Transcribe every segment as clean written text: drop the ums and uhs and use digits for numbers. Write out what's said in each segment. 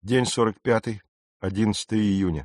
День 45-й, 11 июня.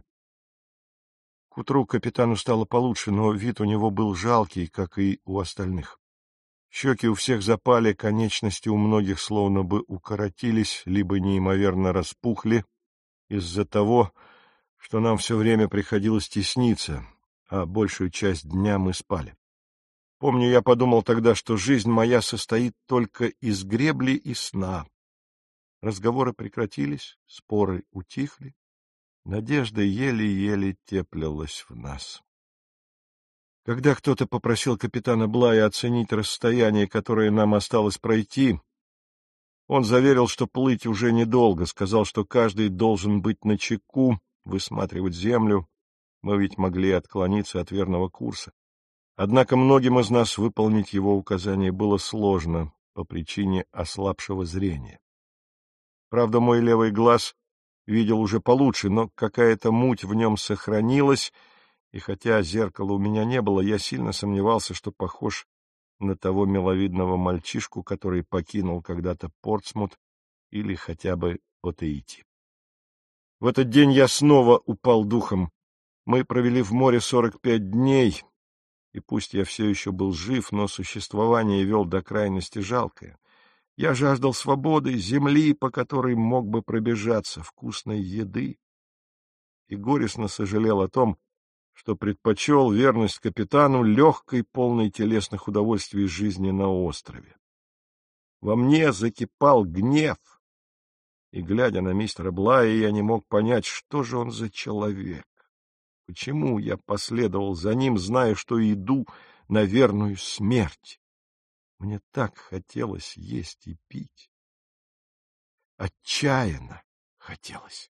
К утру капитану стало получше, но вид у него был жалкий, как и у остальных. Щеки у всех запали, конечности у многих словно бы укоротились, либо неимоверно распухли из-за того, что нам все время приходилось тесниться, а большую часть дня мы спали. Помню, я подумал тогда, что жизнь моя состоит только из гребли и сна. Разговоры прекратились, споры утихли, надежда еле-еле теплилась в нас. Когда кто-то попросил капитана Блая оценить расстояние, которое нам осталось пройти, он заверил, что плыть уже недолго, сказал, что каждый должен быть начеку, высматривать землю. Мы ведь могли отклониться от верного курса. Однако многим из нас выполнить его указание было сложно по причине ослабшего зрения. Правда, мой левый глаз видел уже получше, но какая-то муть в нем сохранилась, и хотя зеркала у меня не было, я сильно сомневался, что похож на того миловидного мальчишку, который покинул когда-то Портсмут или хотя бы Отеити. В этот день я снова упал духом. Мы провели в море 45 дней, и пусть я все еще был жив, но существование вел до крайности жалкое. Я жаждал свободы, земли, по которой мог бы пробежаться, вкусной еды, и горестно сожалел о том, что предпочел верность капитану легкой, полной телесных удовольствий жизни на острове. Во мне закипал гнев, и, глядя на мистера Блая, я не мог понять, что же он за человек. Почему я последовал за ним, зная, что иду на верную смерть? Мне так хотелось есть и пить. Отчаянно хотелось.